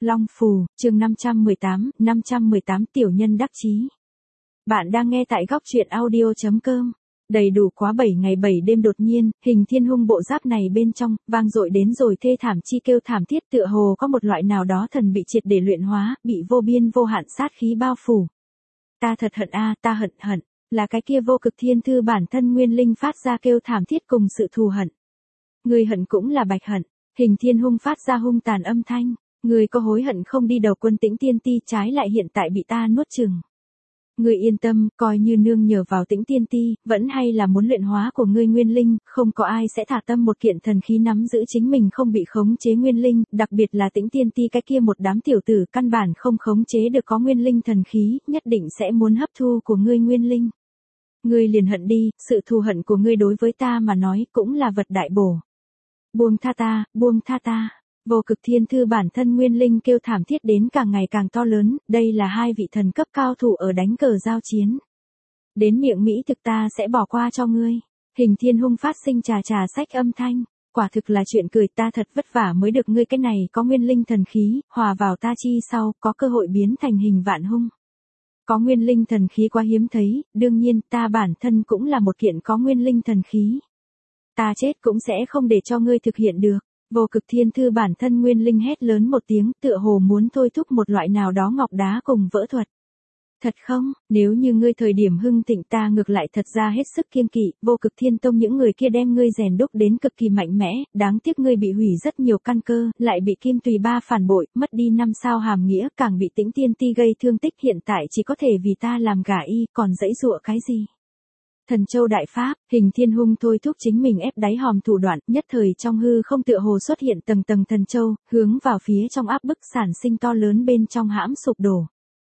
Long Phù, chương 518 tiểu nhân đắc chí. Bạn đang nghe tại góc truyện audio.com. Đầy đủ quá 7 ngày 7 đêm đột nhiên, Hình Thiên Hung bộ giáp này bên trong, vang dội đến rồi thê thảm chi kêu thảm thiết tựa hồ có một loại nào đó thần bị triệt để luyện hóa, bị vô biên vô hạn sát khí bao phủ. Ta thật hận ta hận, là cái kia vô cực thiên thư bản thân nguyên linh phát ra kêu thảm thiết cùng sự thù hận. Người hận cũng là bạch hận, Hình Thiên Hung phát ra hung tàn âm thanh, người có hối hận không đi đầu quân Tĩnh Tiên Ti trái lại hiện tại bị ta nuốt chửng. Ngươi yên tâm, coi như nương nhờ vào Tĩnh Tiên Ti, vẫn hay là muốn luyện hóa của ngươi nguyên linh, không có ai sẽ thả tâm một kiện thần khí nắm giữ chính mình không bị khống chế nguyên linh, đặc biệt là Tĩnh Tiên Ti cái kia một đám tiểu tử căn bản không khống chế được có nguyên linh thần khí, nhất định sẽ muốn hấp thu của ngươi nguyên linh. Ngươi liền hận đi, sự thù hận của ngươi đối với ta mà nói cũng là vật đại bổ. Buông tha ta. Vô cực thiên thư bản thân nguyên linh kêu thảm thiết đến càng ngày càng to lớn, đây là hai vị thần cấp cao thủ ở đánh cờ giao chiến. Đến miệng Mỹ thực ta sẽ bỏ qua cho ngươi. Hình Thiên Hung phát sinh trà sách âm thanh, quả thực là chuyện cười, ta thật vất vả mới được ngươi cái này có nguyên linh thần khí, hòa vào ta chi sau, có cơ hội biến thành hình vạn hung. Có nguyên linh thần khí quá hiếm thấy, đương nhiên ta bản thân cũng là một kiện có nguyên linh thần khí. Ta chết cũng sẽ không để cho ngươi thực hiện được. Vô cực thiên thư bản thân nguyên linh hét lớn một tiếng tựa hồ muốn thôi thúc một loại nào đó ngọc đá cùng vỡ thuật. Thật không, nếu như ngươi thời điểm hưng thịnh ta ngược lại thật ra hết sức kiêng kỵ, vô cực thiên tông những người kia đem ngươi rèn đúc đến cực kỳ mạnh mẽ, đáng tiếc ngươi bị hủy rất nhiều căn cơ, lại bị Kim Tùy Ba phản bội, mất đi 5 sao hàm nghĩa, càng bị Tĩnh Tiên Ti gây thương tích, hiện tại chỉ có thể vì ta làm gả y, còn dãy dụa cái gì? Thần Châu Đại Pháp, Hình Thiên Hung thôi thúc chính mình ép đáy hòm thủ đoạn, nhất thời trong hư không tựa hồ xuất hiện tầng thần châu, hướng vào phía trong áp bức sản sinh to lớn bên trong hãm sụp đổ.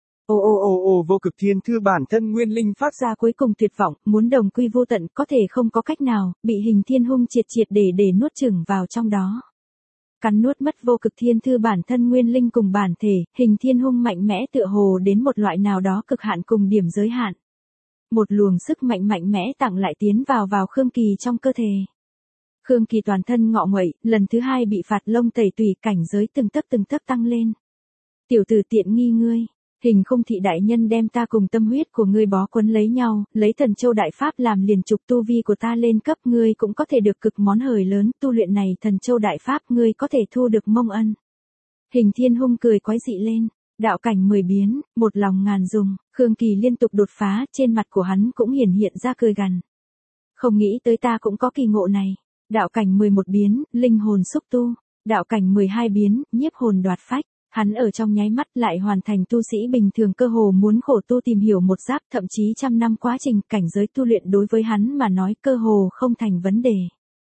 Vô cực thiên thư bản thân nguyên linh phát ra cuối cùng tuyệt vọng, muốn đồng quy vô tận, có thể không có cách nào, bị Hình Thiên Hung triệt để nuốt chửng vào trong đó. Cắn nuốt mất vô cực thiên thư bản thân nguyên linh cùng bản thể, Hình Thiên Hung mạnh mẽ tựa hồ đến một loại nào đó cực hạn cùng điểm giới hạn. Một luồng sức mạnh mẽ tặng lại tiến vào Khương Kỳ trong cơ thể. Khương Kỳ toàn thân ngọ nguậy, lần thứ 2 bị phạt lông tẩy tùy, cảnh giới từng tấc tăng lên. Tiểu tử tiện nghi ngươi, Hình Khung thị đại nhân đem ta cùng tâm huyết của ngươi bó quấn lấy nhau, lấy Thần Châu Đại Pháp làm liền trục tu vi của ta lên cấp, ngươi cũng có thể được cực món hời lớn, tu luyện này Thần Châu Đại Pháp ngươi có thể thu được mông ân. Hình Thiên Hung cười quái dị lên. Đạo cảnh 10 biến, một lòng ngàn dùng, Khương Kỳ liên tục đột phá, trên mặt của hắn cũng hiện ra cười gằn. Không nghĩ tới ta cũng có kỳ ngộ này. Đạo cảnh 11 biến, linh hồn xúc tu. Đạo cảnh 12 biến, nhiếp hồn đoạt phách. Hắn ở trong nháy mắt lại hoàn thành tu sĩ bình thường cơ hồ muốn khổ tu tìm hiểu một giáp, thậm chí trăm năm quá trình, cảnh giới tu luyện đối với hắn mà nói cơ hồ không thành vấn đề.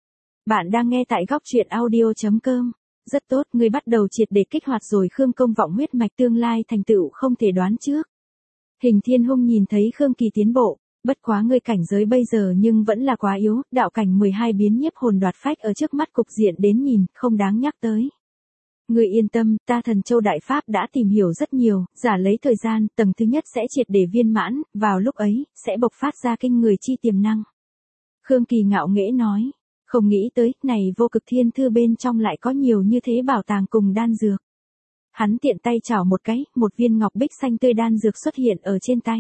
Bạn đang nghe tại góc truyện audio.com. Rất tốt, ngươi bắt đầu triệt để kích hoạt rồi, Khương Công Vọng huyết mạch tương lai thành tựu không thể đoán trước. Hình Thiên Hung nhìn thấy Khương Kỳ tiến bộ, bất quá ngươi cảnh giới bây giờ nhưng vẫn là quá yếu, đạo cảnh 12 biến nhiếp hồn đoạt phách ở trước mắt cục diện đến nhìn, không đáng nhắc tới. Ngươi yên tâm, ta Thần Châu Đại Pháp đã tìm hiểu rất nhiều, giả lấy thời gian, tầng thứ nhất sẽ triệt để viên mãn, vào lúc ấy, sẽ bộc phát ra kinh người chi tiềm năng. Khương Kỳ ngạo nghễ nói. Không nghĩ tới, này vô cực thiên thư bên trong lại có nhiều như thế bảo tàng cùng đan dược. Hắn tiện tay chảo một cái, một viên ngọc bích xanh tươi đan dược xuất hiện ở trên tay.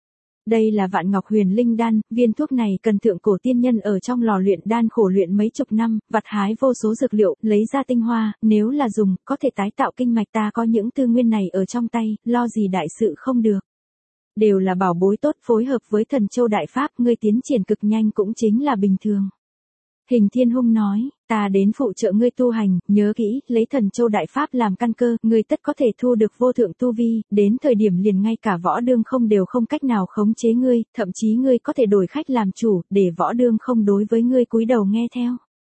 Đây là Vạn Ngọc Huyền Linh đan, viên thuốc này cần thượng cổ tiên nhân ở trong lò luyện đan khổ luyện mấy chục năm, vặt hái vô số dược liệu, lấy ra tinh hoa, nếu là dùng, có thể tái tạo kinh mạch, ta có những tư nguyên này ở trong tay, lo gì đại sự không được. Đều là bảo bối tốt, phối hợp với Thần Châu Đại Pháp, ngươi tiến triển cực nhanh cũng chính là bình thường. Hình Thiên Hung nói, ta đến phụ trợ ngươi tu hành, nhớ kỹ, lấy Thần Châu Đại Pháp làm căn cơ, ngươi tất có thể thu được vô thượng tu vi, đến thời điểm liền ngay cả võ đương không đều không cách nào khống chế ngươi, thậm chí ngươi có thể đổi khách làm chủ, để võ đương không đối với ngươi cúi đầu nghe theo.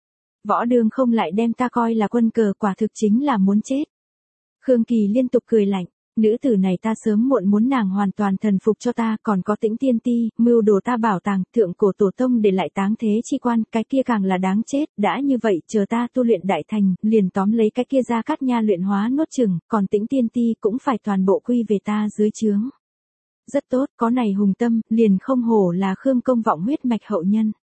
Võ đương không lại đem ta coi là quân cờ, quả thực chính là muốn chết. Khương Kỳ liên tục cười lạnh. Nữ tử này ta sớm muộn muốn nàng hoàn toàn thần phục cho ta, còn có Tĩnh Tiên Ti, mưu đồ ta bảo tàng, thượng cổ tổ tông để lại táng thế chi quan, cái kia càng là đáng chết, đã như vậy, chờ ta tu luyện đại thành, liền tóm lấy cái kia ra cát nha luyện hóa nuốt chửng, còn Tĩnh Tiên Ti cũng phải toàn bộ quy về ta dưới trướng. Rất tốt, có này hùng tâm, liền không hổ là Khương Công Vọng huyết mạch hậu nhân.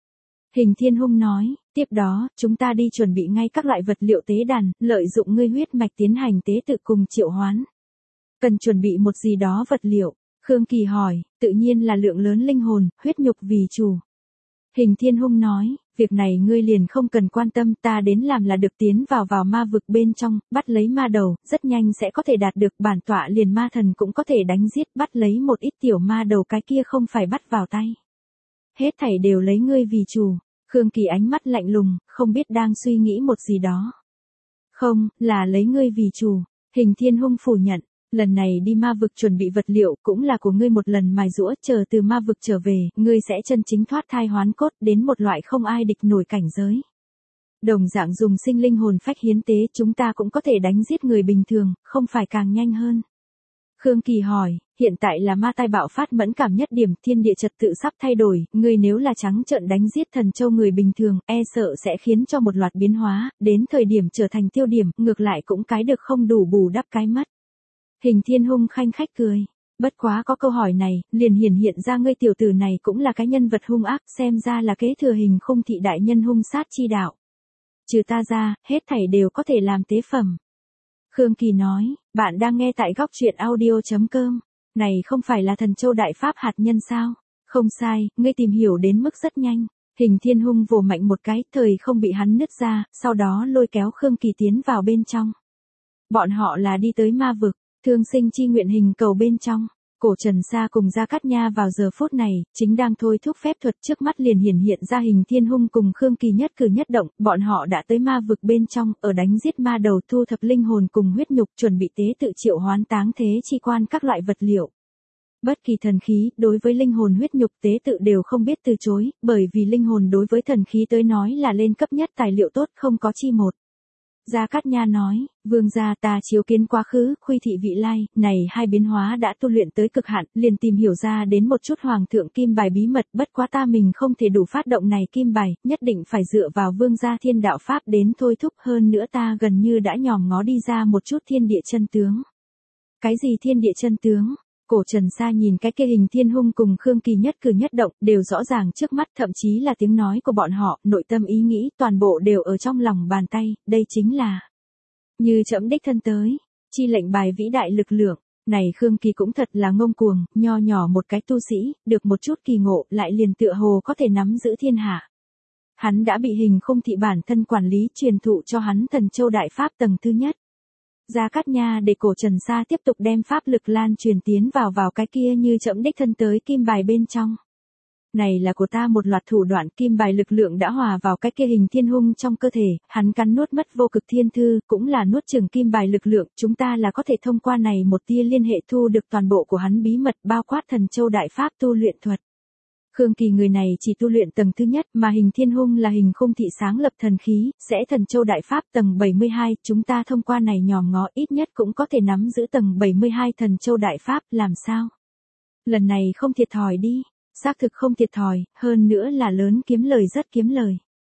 Hình Thiên Hung nói, tiếp đó, chúng ta đi chuẩn bị ngay các loại vật liệu tế đàn, lợi dụng ngươi huyết mạch tiến hành tế tự cùng triệu hoán. Cần chuẩn bị một gì đó vật liệu. Khương Kỳ hỏi, tự nhiên là lượng lớn linh hồn, huyết nhục vì chủ. Hình Thiên Hung nói, việc này ngươi liền không cần quan tâm, ta đến làm là được, tiến vào ma vực bên trong, bắt lấy ma đầu, rất nhanh sẽ có thể đạt được, bản tọa liền ma thần cũng có thể đánh giết, bắt lấy một ít tiểu ma đầu, cái kia không phải bắt vào tay. Hết thảy đều lấy ngươi vì chủ. Khương Kỳ ánh mắt lạnh lùng, không biết đang suy nghĩ một gì đó. Không, là lấy ngươi vì chủ. Hình Thiên Hung phủ nhận. Lần này đi ma vực chuẩn bị vật liệu cũng là của ngươi một lần mài giũa, chờ từ ma vực trở về, ngươi sẽ chân chính thoát thai hoán cốt đến một loại không ai địch nổi cảnh giới. Đồng dạng dùng sinh linh hồn phách hiến tế, chúng ta cũng có thể đánh giết người bình thường, không phải càng nhanh hơn. Khương Kỳ hỏi, hiện tại là ma tai bạo phát mẫn cảm nhất điểm, thiên địa trật tự sắp thay đổi, ngươi nếu là trắng trợn đánh giết thần châu người bình thường, e sợ sẽ khiến cho một loạt biến hóa, đến thời điểm trở thành tiêu điểm, ngược lại cũng cái được không đủ bù đắp cái mất. Hình Thiên Hung khanh khách cười. Bất quá có câu hỏi này, liền hiện ra ngươi tiểu tử này cũng là cái nhân vật hung ác, xem ra là kế thừa Hình Khung thị đại nhân hung sát chi đạo. Trừ ta ra, hết thảy đều có thể làm tế phẩm. Khương Kỳ nói, bạn đang nghe tại góc truyện audio.com. Này không phải là thần châu đại pháp hạt nhân sao? Không sai, ngươi tìm hiểu đến mức rất nhanh. Hình Thiên Hung vồ mạnh một cái, thời không bị hắn nứt ra, sau đó lôi kéo Khương Kỳ tiến vào bên trong. Bọn họ là đi tới ma vực. Thương sinh chi nguyện hình cầu bên trong, Cổ Trần Sa cùng Gia Cát Nha vào giờ phút này, chính đang thôi thúc phép thuật, trước mắt liền hiện ra Hình Thiên Hung cùng Khương Kỳ nhất cử nhất động, bọn họ đã tới ma vực bên trong, ở đánh giết ma đầu, thu thập linh hồn cùng huyết nhục, chuẩn bị tế tự triệu hoán táng thế chi quan các loại vật liệu. Bất kỳ thần khí, đối với linh hồn huyết nhục tế tự đều không biết từ chối, bởi vì linh hồn đối với thần khí tới nói là lên cấp nhất tài liệu tốt, không có chi một. Gia Cát Nha nói, vương gia, ta chiếu kiến quá khứ, khuy thị vị lai, này hai biến hóa đã tu luyện tới cực hạn, liền tìm hiểu ra đến một chút hoàng thượng kim bài bí mật, bất quá ta mình không thể đủ phát động này kim bài, nhất định phải dựa vào vương gia thiên đạo pháp đến thôi thúc, hơn nữa ta gần như đã nhòm ngó đi ra một chút thiên địa chân tướng. Cái gì thiên địa chân tướng? Cổ Trần Sa nhìn cái kia Hình Thiên Hung cùng Khương Kỳ nhất cử nhất động, đều rõ ràng trước mắt, thậm chí là tiếng nói của bọn họ, nội tâm ý nghĩ, toàn bộ đều ở trong lòng bàn tay, đây chính là như trẫm đích thân tới, chi lệnh bài vĩ đại lực lượng. Này Khương Kỳ cũng thật là ngông cuồng, nho nhỏ một cái tu sĩ, được một chút kỳ ngộ, lại liền tựa hồ có thể nắm giữ thiên hạ. Hắn đã bị Hình Khung thị bản thân quản lý, truyền thụ cho hắn Thần Châu Đại Pháp tầng thứ nhất. Gia Cát Nha để Cổ Trần Sa tiếp tục đem pháp lực lan truyền tiến vào cái kia như trẫm đích thân tới kim bài bên trong. Này là của ta, một loạt thủ đoạn, kim bài lực lượng đã hòa vào cái kia Hình Thiên Hung trong cơ thể, hắn cắn nuốt mất vô cực thiên thư, cũng là nuốt chửng kim bài lực lượng, chúng ta là có thể thông qua này một tia liên hệ thu được toàn bộ của hắn bí mật, bao quát Thần Châu Đại Pháp tu luyện thuật. Khương Kỳ người này chỉ tu luyện tầng thứ nhất, mà Hình Thiên Hung là Hình Khung thị sáng lập thần khí, sẽ Thần Châu Đại Pháp tầng 72, chúng ta thông qua này nhòm ngó ít nhất cũng có thể nắm giữ tầng 72 Thần Châu Đại Pháp, làm sao? Lần này không thiệt thòi đi, xác thực không thiệt thòi, hơn nữa là lớn kiếm lời, rất kiếm lời.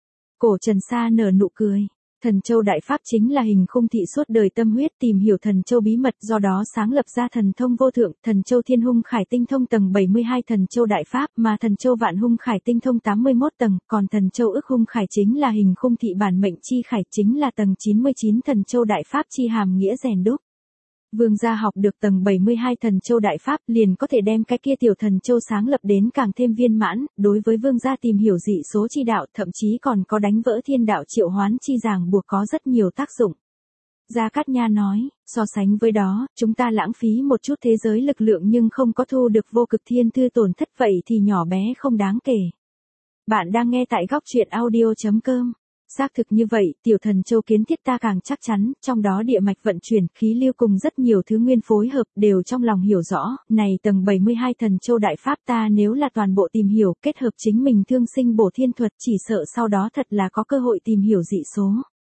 Cổ Trần Sa nở nụ cười. Thần Châu Đại Pháp chính là Hình Khung thị suốt đời tâm huyết tìm hiểu Thần Châu bí mật, do đó sáng lập ra thần thông vô thượng, Thần Châu Thiên Hung Khải Tinh Thông tầng 72 Thần Châu Đại Pháp, mà Thần Châu Vạn Hung Khải Tinh Thông 81 tầng, còn Thần Châu Ức Hung Khải chính là Hình Khung thị bản mệnh chi khải, chính là tầng 99 Thần Châu Đại Pháp chi hàm nghĩa rèn đúc. Vương gia học được tầng 72 Thần Châu Đại Pháp, liền có thể đem cái kia tiểu Thần Châu sáng lập đến càng thêm viên mãn, đối với vương gia tìm hiểu dị số chi đạo, thậm chí còn có đánh vỡ thiên đạo triệu hoán chi ràng buộc, có rất nhiều tác dụng. Gia Cát Nha nói, so sánh với đó, chúng ta lãng phí một chút thế giới lực lượng nhưng không có thu được vô cực thiên thư tổn thất, vậy thì nhỏ bé không đáng kể. Bạn đang nghe tại góc truyện audio.com. Xác thực như vậy, tiểu Thần Châu kiến thiết ta càng chắc chắn, trong đó địa mạch vận chuyển, khí lưu cùng rất nhiều thứ nguyên phối hợp, đều trong lòng hiểu rõ, này tầng 72 Thần Châu Đại Pháp ta nếu là toàn bộ tìm hiểu, kết hợp chính mình thương sinh bổ thiên thuật, chỉ sợ sau đó thật là có cơ hội tìm hiểu dị số.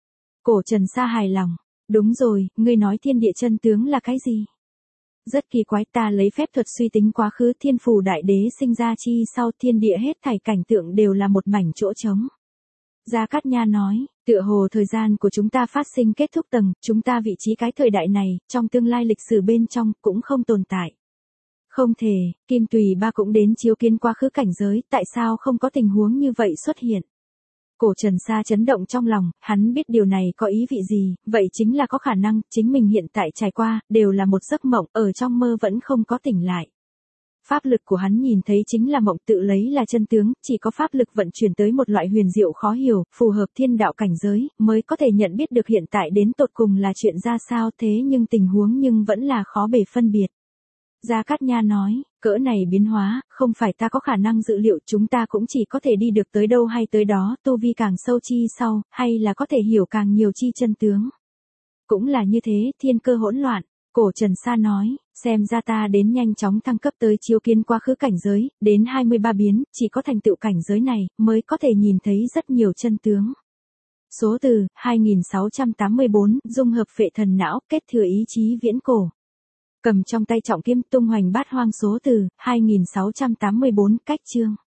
Cổ Trần Sa hài lòng, đúng rồi, ngươi nói thiên địa chân tướng là cái gì? Rất kỳ quái, ta lấy phép thuật suy tính quá khứ, Thiên Phù Đại Đế sinh ra chi sau, thiên địa hết thảy cảnh tượng đều là một mảnh chỗ trống. Gia Cát Nha nói, tựa hồ thời gian của chúng ta phát sinh kết thúc tầng, chúng ta vị trí cái thời đại này, trong tương lai lịch sử bên trong, cũng không tồn tại. Không thể, Kim Tùy Ba cũng đến chiếu kiến quá khứ cảnh giới, tại sao không có tình huống như vậy xuất hiện? Cổ Trần Sa chấn động trong lòng, hắn biết điều này có ý vị gì, vậy chính là có khả năng, chính mình hiện tại trải qua, đều là một giấc mộng, ở trong mơ vẫn không có tỉnh lại. Pháp lực của hắn nhìn thấy chính là mộng, tự lấy là chân tướng, chỉ có pháp lực vận chuyển tới một loại huyền diệu khó hiểu, phù hợp thiên đạo cảnh giới, mới có thể nhận biết được hiện tại đến tột cùng là chuyện ra sao, thế nhưng tình huống nhưng vẫn là khó bề phân biệt. Gia Cát Nha nói, cỡ này biến hóa, không phải ta có khả năng dự liệu, chúng ta cũng chỉ có thể đi được tới đâu hay tới đó, tu vi càng sâu chi sau, hay là có thể hiểu càng nhiều chi chân tướng. Cũng là như thế, thiên cơ hỗn loạn. Cổ Trần Sa nói, xem ra ta đến nhanh chóng thăng cấp tới chiếu kiến quá khứ cảnh giới, đến 23 biến, chỉ có thành tựu cảnh giới này, mới có thể nhìn thấy rất nhiều chân tướng. Số từ, 2684, dung hợp phệ thần não, kết thừa ý chí viễn cổ. Cầm trong tay trọng kiếm tung hoành bát hoang, số từ, 2684, cách chương.